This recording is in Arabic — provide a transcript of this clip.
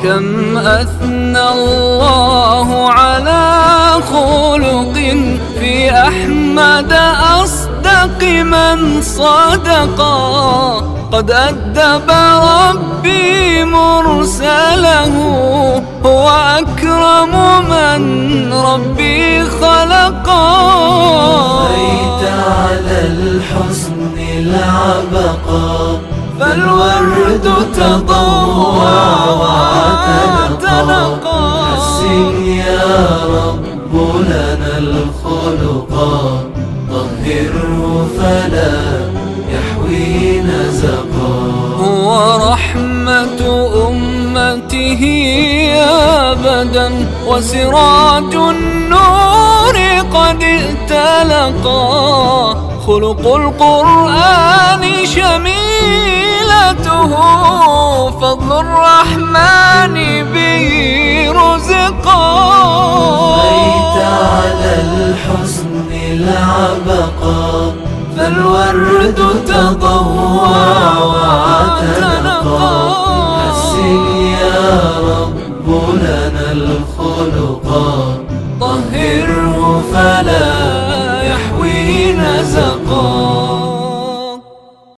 كم أثنى الله على خلق في أحمد أصدق من صدقا. قد أدب ربي مرسله، هو أكرم من ربي خلقا. بيت على الحسن العبقا، فالورد تضوى واعتنقا. حسن يا رب لنا الخلقا، طهره فلا يحوي نزقا. هو رحمة أمته أبدا، وسراج النور قد ائتلقا. خلق القرآن شميلته، فضل الرحمن به رزقا. بيت على الحسن العبقا، فالورد تضوى واعتنقا. حسن يا رب لنا الخلقا، طهره فلا يحوي نزقا.